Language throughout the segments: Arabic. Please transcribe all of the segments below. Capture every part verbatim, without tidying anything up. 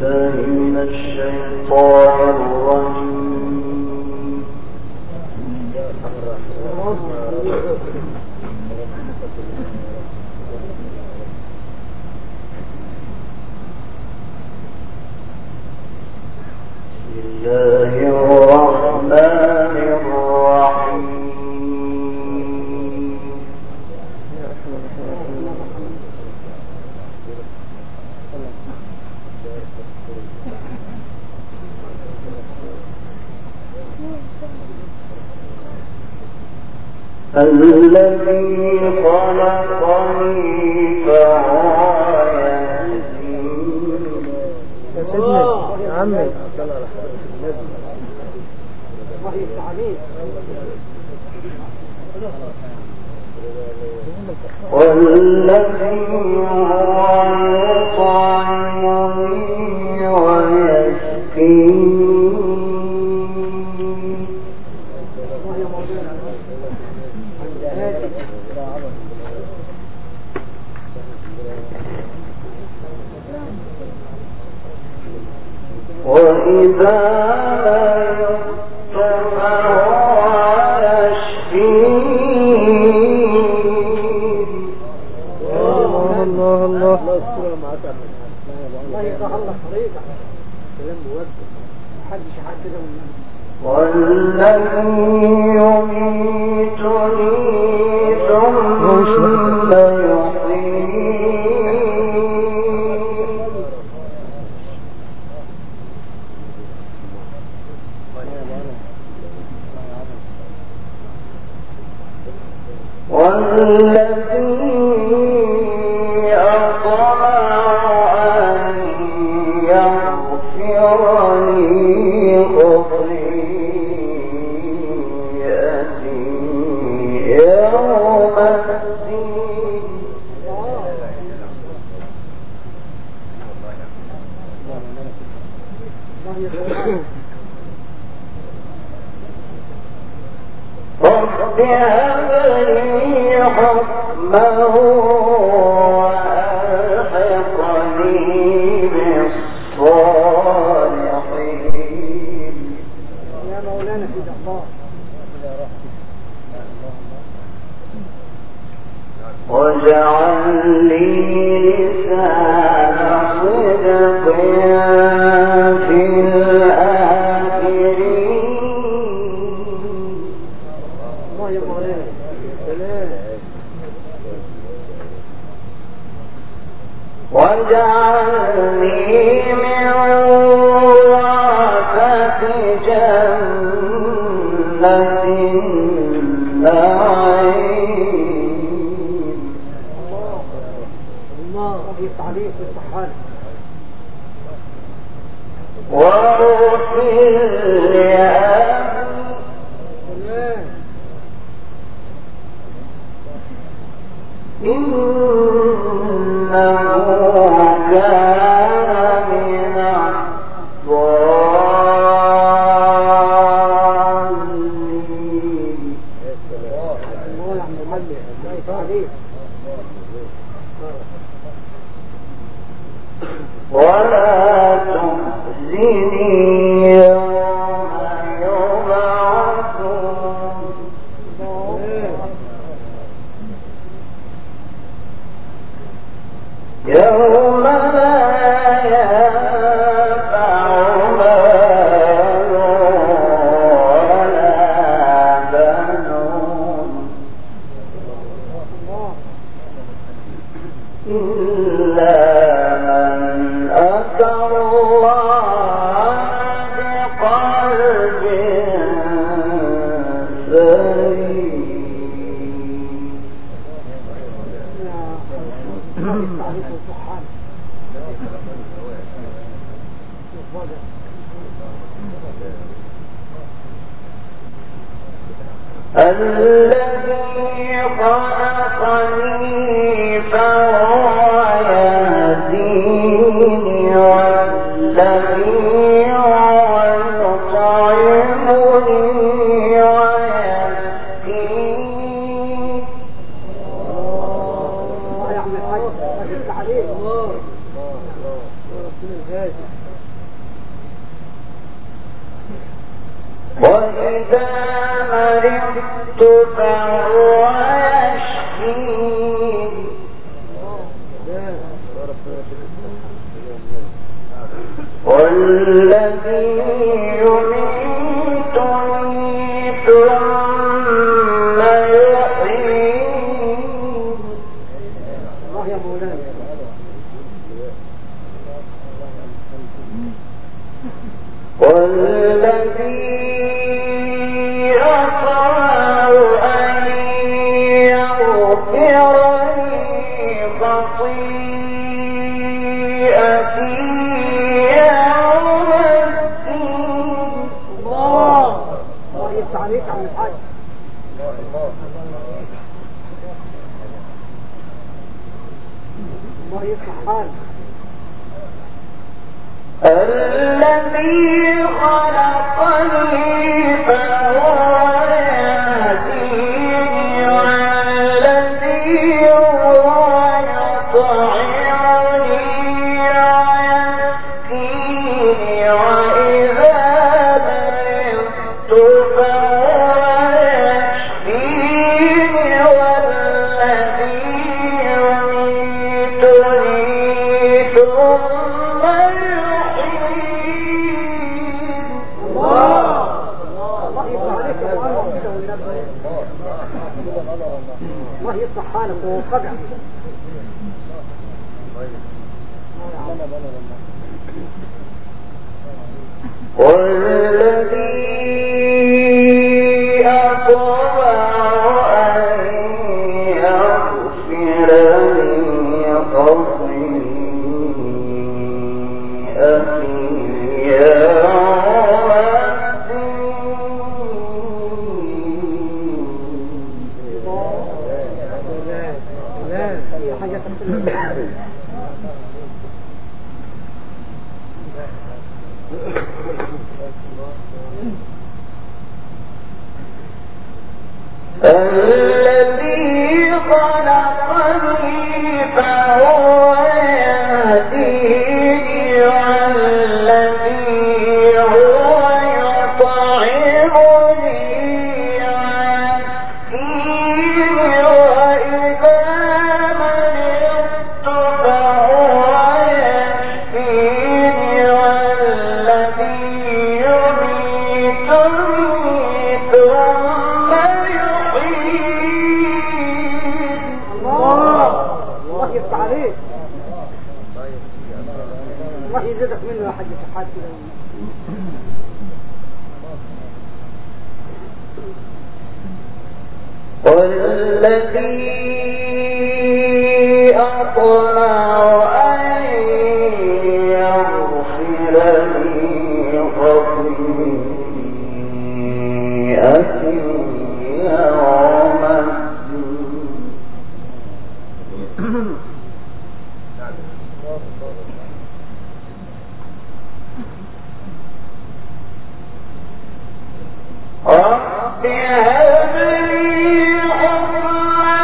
الذي خلقني فهو يهدين. يا عمي والذي هو يطعمني ويسقين. وإذا والذي يميتني ثم يحيين. والذي رب هب لي حكما وألحقني بالصالحين. يا مولانا في الله واجعل لي لسان صدق في واجعلني من ورثة جنة النعيم. الله يفتح عليك ويفتح حالك. واغفر لأبي إنه كان من الضالين. ولا تخزني يوم يبعثون. يوم لا ينفع مال ولا بنون إلا من أتى الله بقلب سليم. الذي خلقني فهو يهديني والذي هو يطعمني ويسقين. وإذا مرضت فهو يشفين والذي يميتني ثم يحيين الله يا مولانا والذي أطاع أن يغفر لي خطيئتي يوم الدين الله الله يفتح عليك عن الحاج الله يفتح حالك الذي خلقني فهو يهديني والذي هو يطعمني ويسقيني وإذا مرضت فهو يشفيني والذي يميتني ثم الله يفتح حالك ووفقك والذي أطمع أن يغفر لي خطيئتي يوم الدين حاجة الذي خلقني فهو يهديني والذي هو يطعمني ويسقيني وإذا مرضت فهو يشفيني والذي يميتني ثم الله يفتح عليك الله يزيدك منه يا حاج صحات كده والذي أطمع أن يغفر لي خطيئتي يوم الدين رب هب لي حكما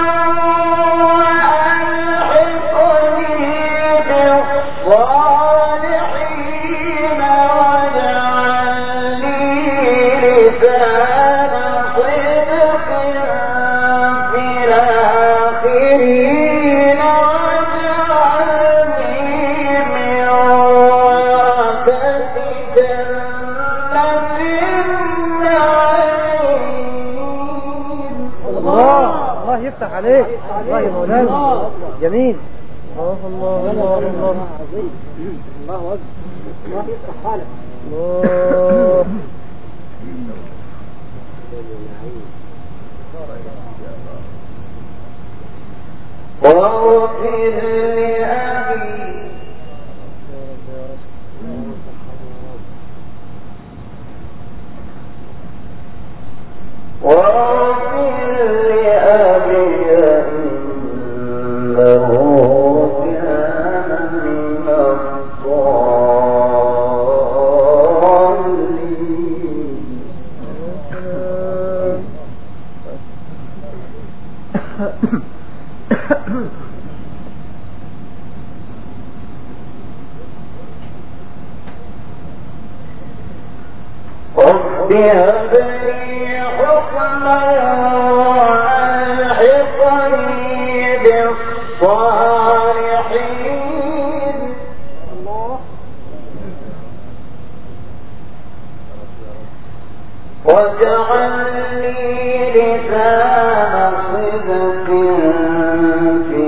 وألحقني بالصالحين واجعل لي لسان صدق في الآخرين واجعلني من ورثة جنة الله يفتح عليك الله يا مولانا جميل الله الله الله الله الله أكبر الله يفتح حالك الله واغفر لأبي واغفر لأبي إنه كان من الضالين هب لي حكما وألحقني بالصالحين. واجعل لي لسان صدق في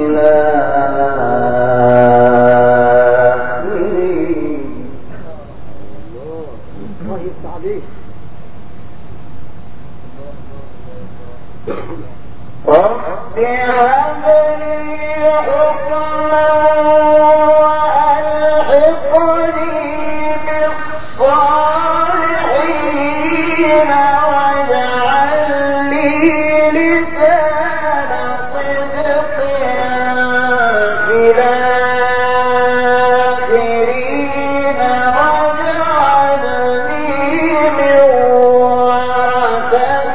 الآخرين. الله يفتح عليك. رب هب لي حكما وألحقني بالصالحين. واجعل لي لسان صدق في الآخرين. واجعلني من ورثة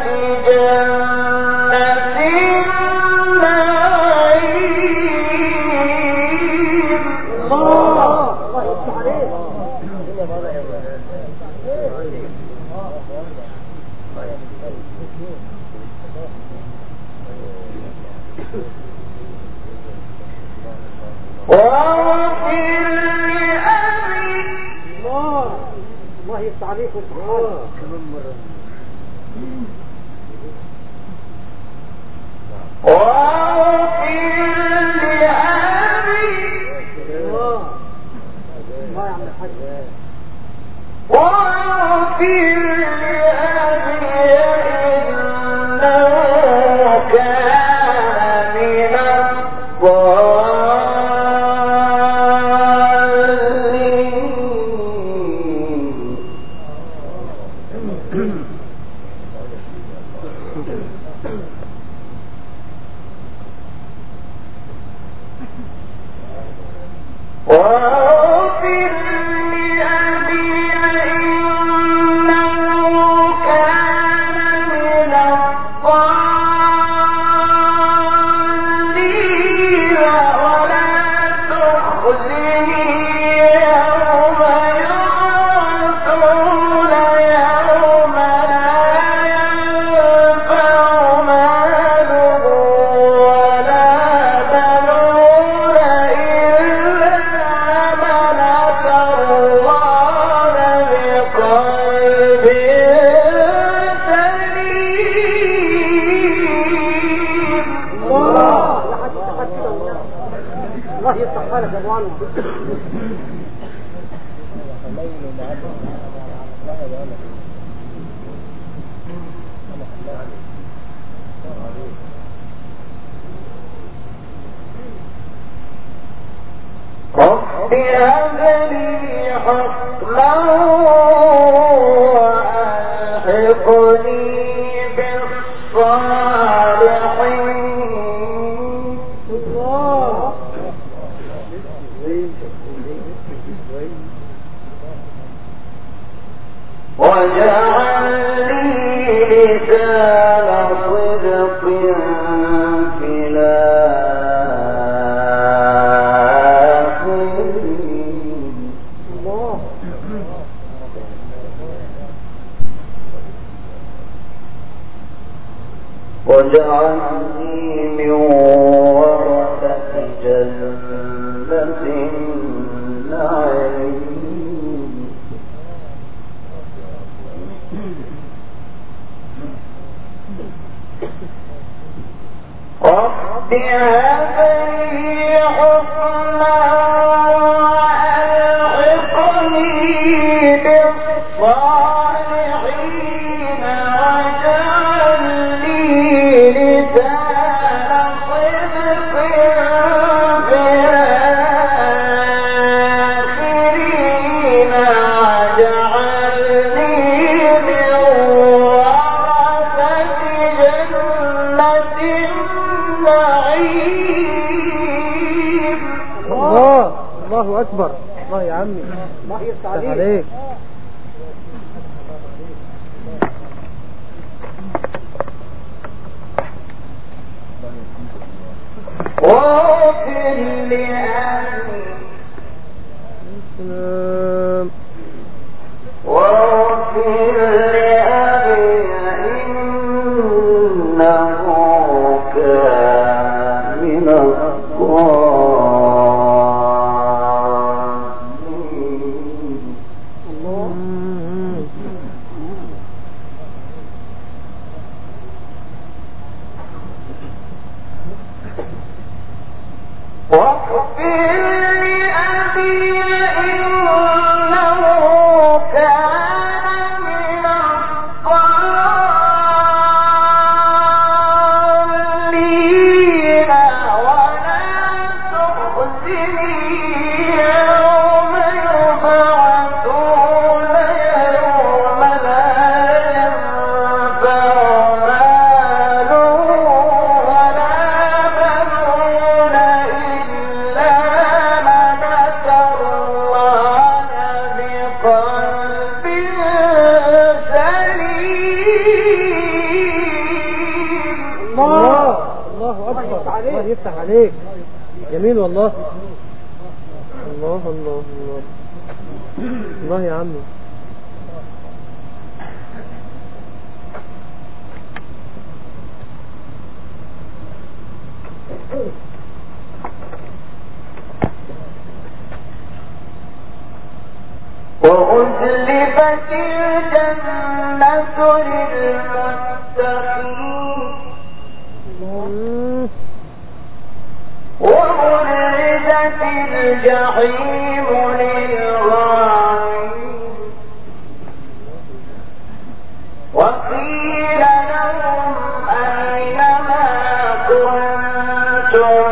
جنة النعيم. الله الله يفتح عليك. واغفر لأبي. الله الله يفتح عليك ويفتح واغفر لأبي. الله الله يا عم الحاج. واغفر لأبي إنه كان من الضالين. واغفر لأبي إنه كان من الضالين. ولا تخزني يوم يبعثون يوم لا ينفع مال ولا بنون إلا من أتى الله بقلب سليم. الله لحد لحد كده الله يفتح حالك يا ابو علي. رب هب لي حكما وألحقني بالصالحين. الله واجعل لي لسان صدق في الآخرين. الله واجعلني من ورثة جنة النعيم. رب هب لي حكما وألحقني بالصالحين. واجعل لي لسان صدق في الآخرين. واجعلني من ورثة جنة النعيم. الله الله اكبر. الله يا عمي الله يفتح عليك. عليك. واغفر لأبي السلام. واغفر لأبي الله يفتح عليك. جميل والله. الله الله الله الله يا عمي. وأزلفت الجنة للمتقين وبرزت الجحيم للغاوين وقيل لهم أين ما كنتم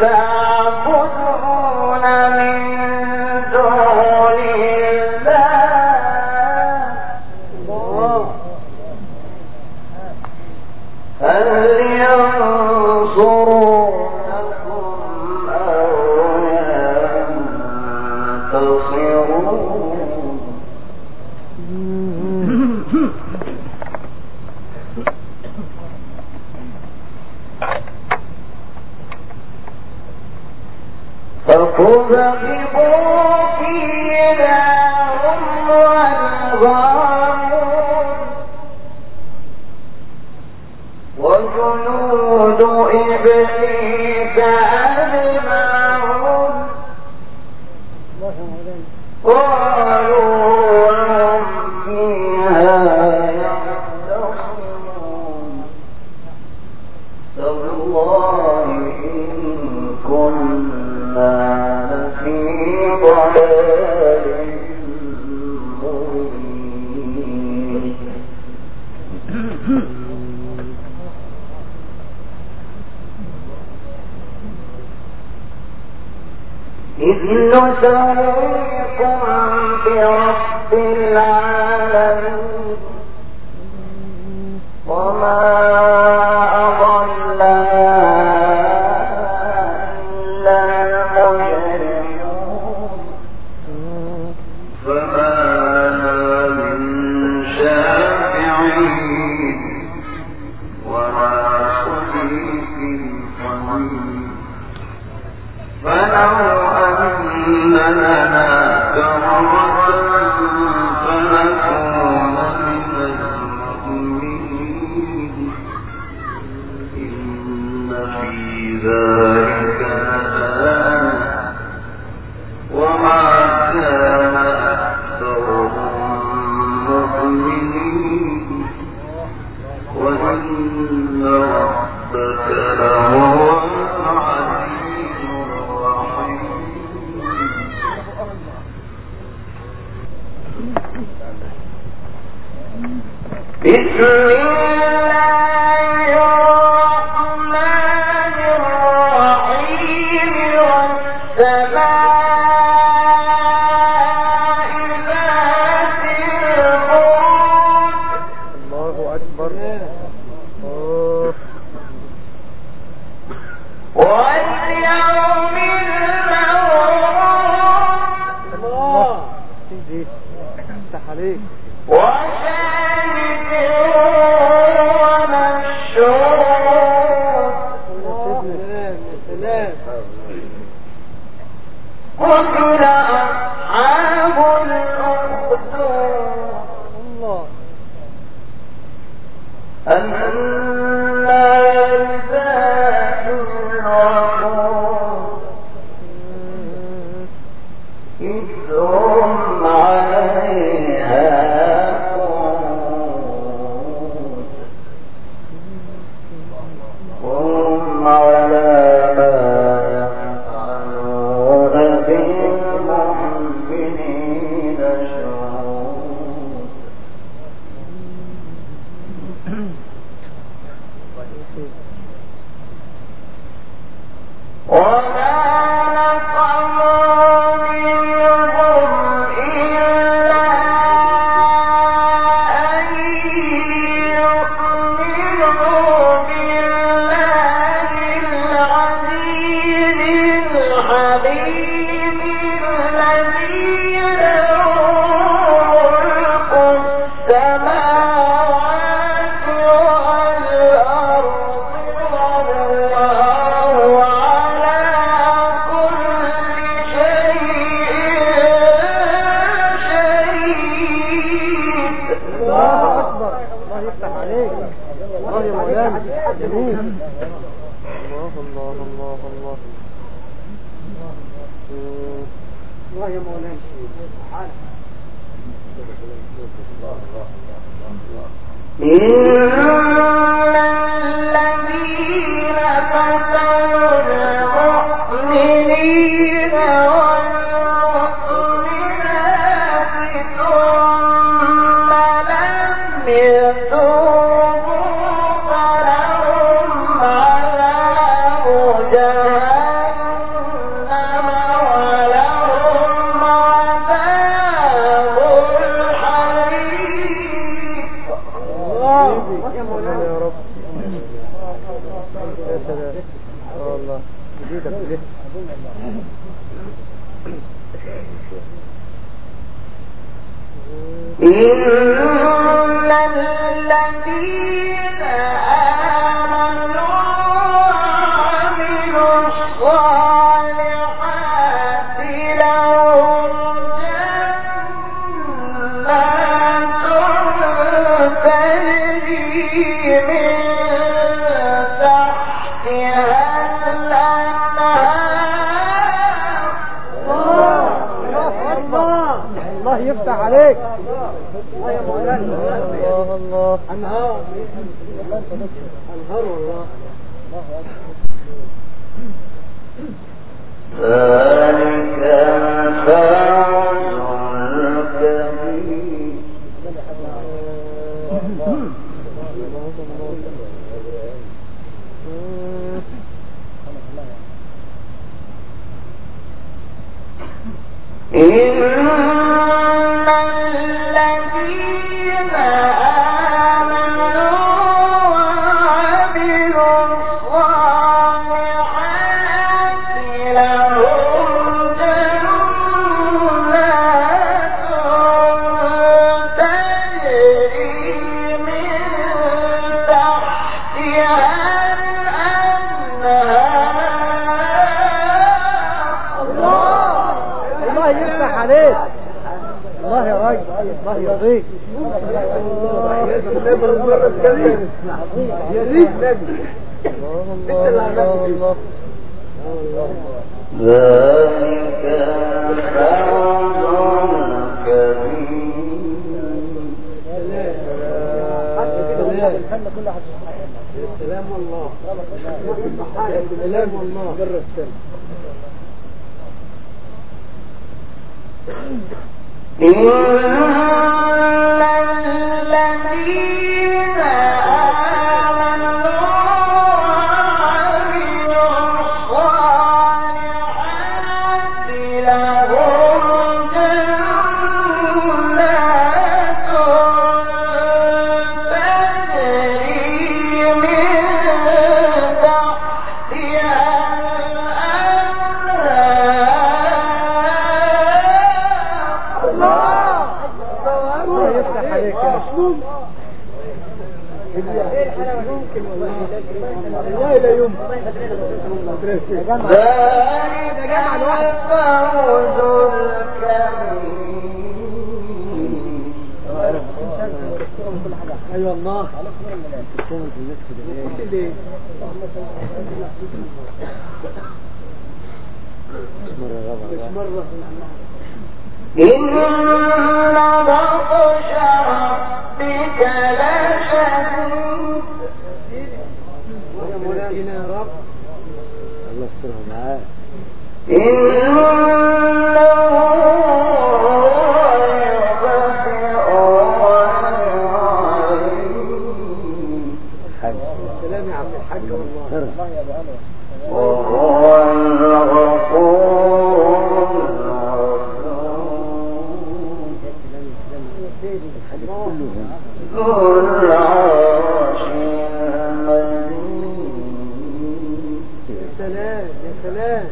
تعبدون من دون الله هل ينصرونكم أو ينتصرون فكذبوا فيها هم والغاوون وجنود إبليس أجمعون قالوا وهم فيها يختصمون تالله إن كنا لفي ضلال مبين إذ نسويكم برب العالمين وما أضلنا إلا المجرمون فما لنا من شافعين ولا صديق حميم فلو أن لنا كرة فنكون من المؤمنين إن في ذلك لآية وما كان أكثرهم مؤمنين وإن ربك لهو العزيز الرحيم بسم الله الرحمن الرحيم والسماء ذات البروج الله أكبر. آه. واليوم الموعود الله سيدي افتح عليك. وشاهد ومشهود قتل أصحاب الأخدود الله النار ذات الوقود إذ هم عليها قعود وهم على ما يفعلون بالمؤمنين شهود وما نقموا منهم الله يا مولانا الذين فتنوا المؤمنين والمؤمنات ثم لم يتوبوا فلهم عذاب جهنم ولهم عذاب الحريق. يا مولانا يا رب يا سلام الله جديدة بليه إن الذين آمنوا وعملوا الصالحات لهم جنات تجري من تحتها الأنهار. الله يفتح عليك الله يا مولانا الله الله انهار انهار والله ذلك الفوز الكبير. إن الذين آمنوا وعملوا الصالحات لهم جنات تجري من تحتها الأنهار. الله يفتح عليك الله يا راجل الله يرضيك يا ريت نبي الله الله ذلك الفوز الكبير. السلام والله السلام والله جرب السلام إن الذين آمنوا وعملوا الصالحات لهم جنات تجري من تحتها الله يفتح عليك يا مشلوم والله لا يمكن ذلك الفوز الكبير. ايوه الله إن بطش ربك لشديد. يا مولانا يا رب الله يسترها معاك إنه يبدئ ويعيد. السلام يا عبد الحاج والله وهو الغفور ذو العرش المجيد. يا سلام يا سلام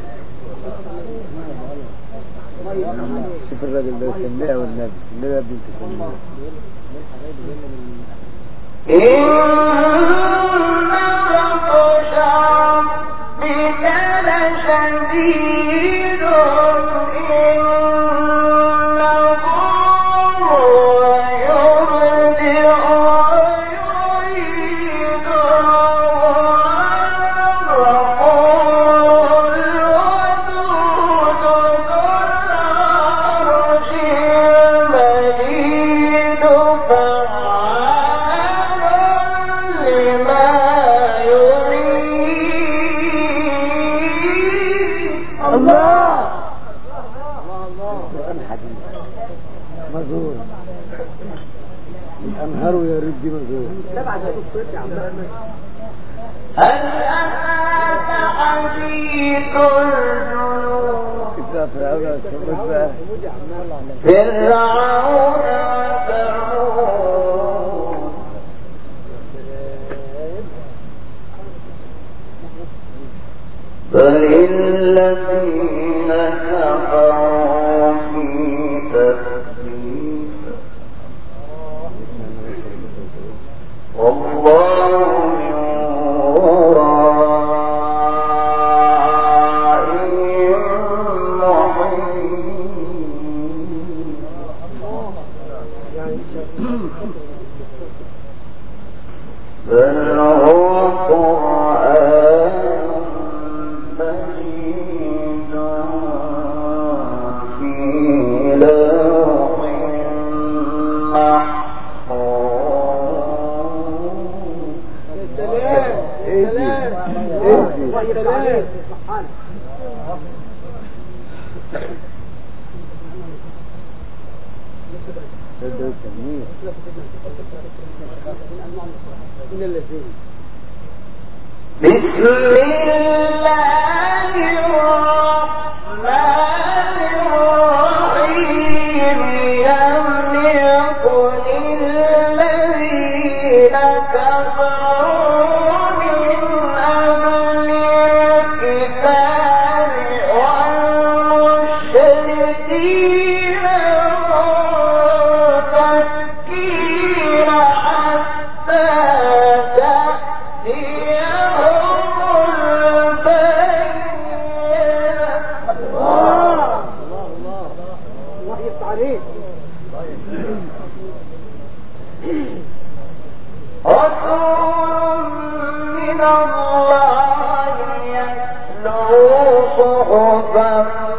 شوف الراجل ده يسميها والنبي النبي بنت سميها إن بطش ربك لشديد إنه هو يبدئ ويعيد وهو الغفور الودود ذو العرش القرآن حديث مزور الأنهار يا ربي مزور سبعة يا عم هل أتاك حديث الجنود كتاب فرعون سمت بقى فرعون وثمود بل الذين كفروا في تكذيب والله من ورائهم محيط بل هو قرآن مجيد في لوح بسم الله الرحمن الرحيم يملك للذين كفروا من أهل الكتاب والمشركين منفكين حتى رسول من الله يتلو صحفا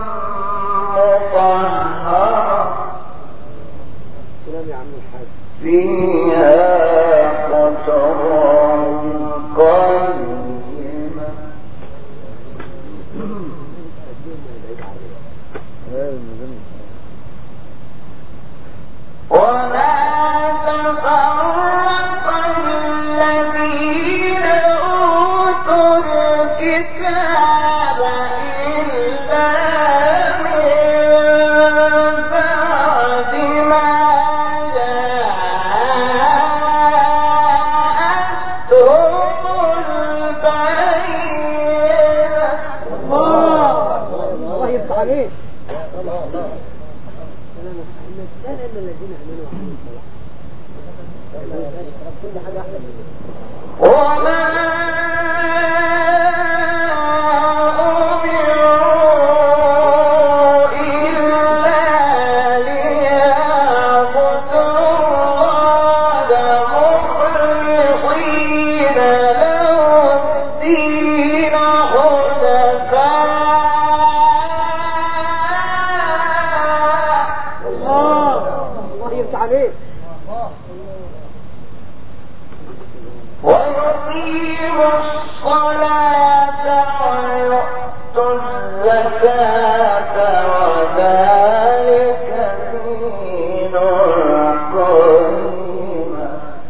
مطهرة فيها كتب قيمة وما تفرق الذين أوتوا الكتاب إلا من بعد ما جاءتهم البينة. الله يفتح عليك. وما أمروا إلا ليعبدوا الله مخلصين له الدين حنفاء. الله الله يفتح عليك. ويقيموا الصلاة ويؤتوا الزكاة وذلك دين القيمة.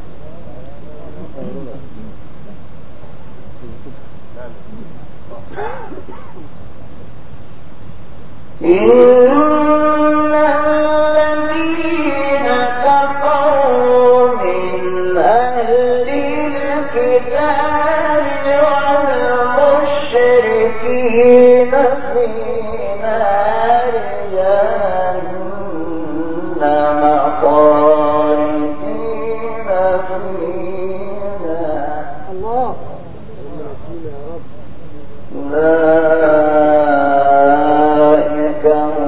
إن الذين كفروا من أهل الكتاب والمشركين في نار جهنم خالدين فيها. الله أولئك هم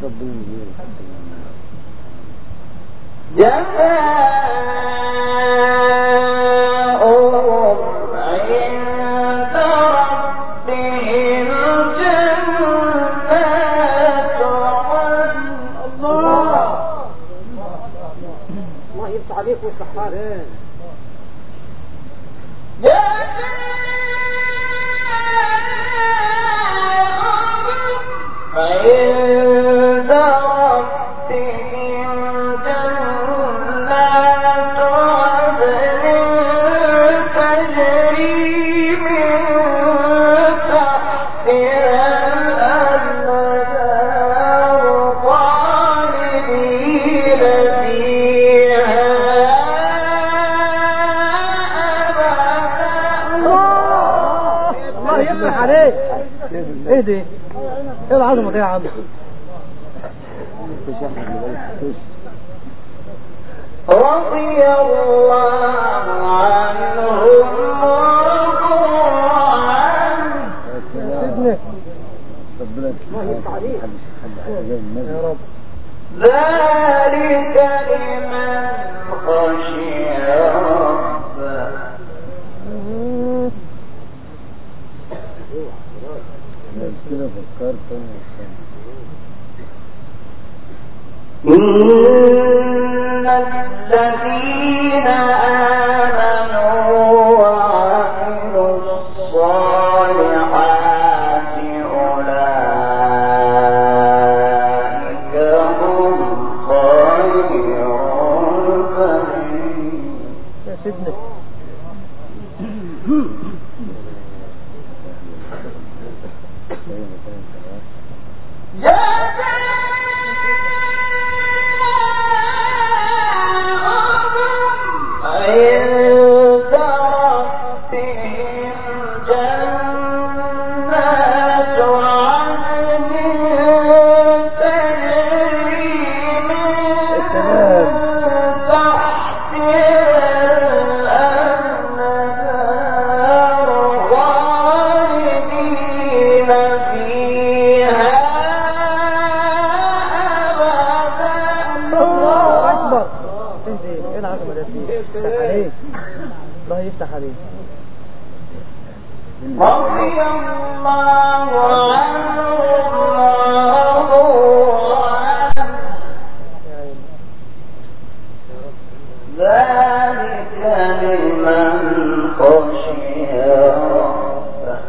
ايه دي؟ ايه العظمة دي يا عم؟ رضي الله عنهم ورضوا عنه. يا رب. ذلك لمن خشي ربه. كده فكرت إن الذين آمنوا وعملوا الصالحات أولئك هم خير البرية. يا سيدنا الله يفتح عليك. رضي الله عنهم ورضوا عنه. ذلك لمن خشي ربه.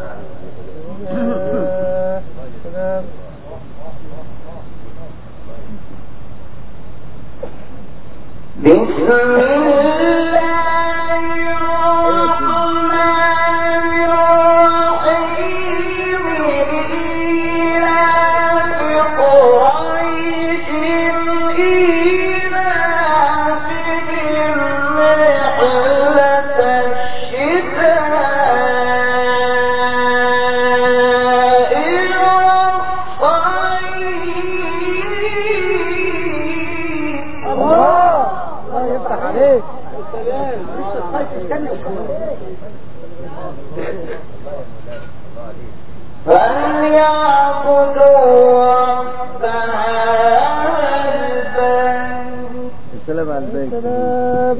بسم الله السلام على البيت. السلام.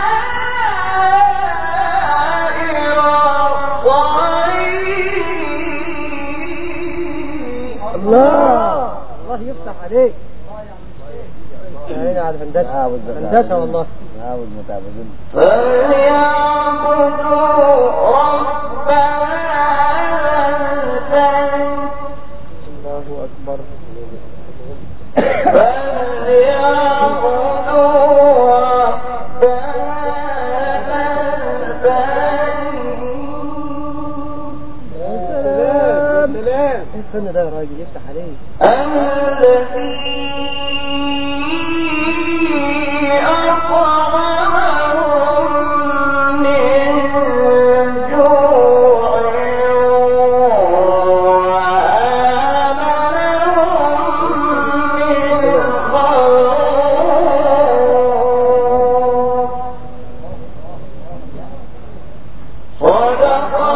وعين الله الله يفتح عليك. يا على هندسة هندسة والله. عاود متعبدين. فليعبدوا رب هذا الله أكبر. فليعبدوا رب هذا البيت ايه الفن ده يا راجل يفتح عليك. الذي أطعمهم من جوع وآمنهم من خوف. صدق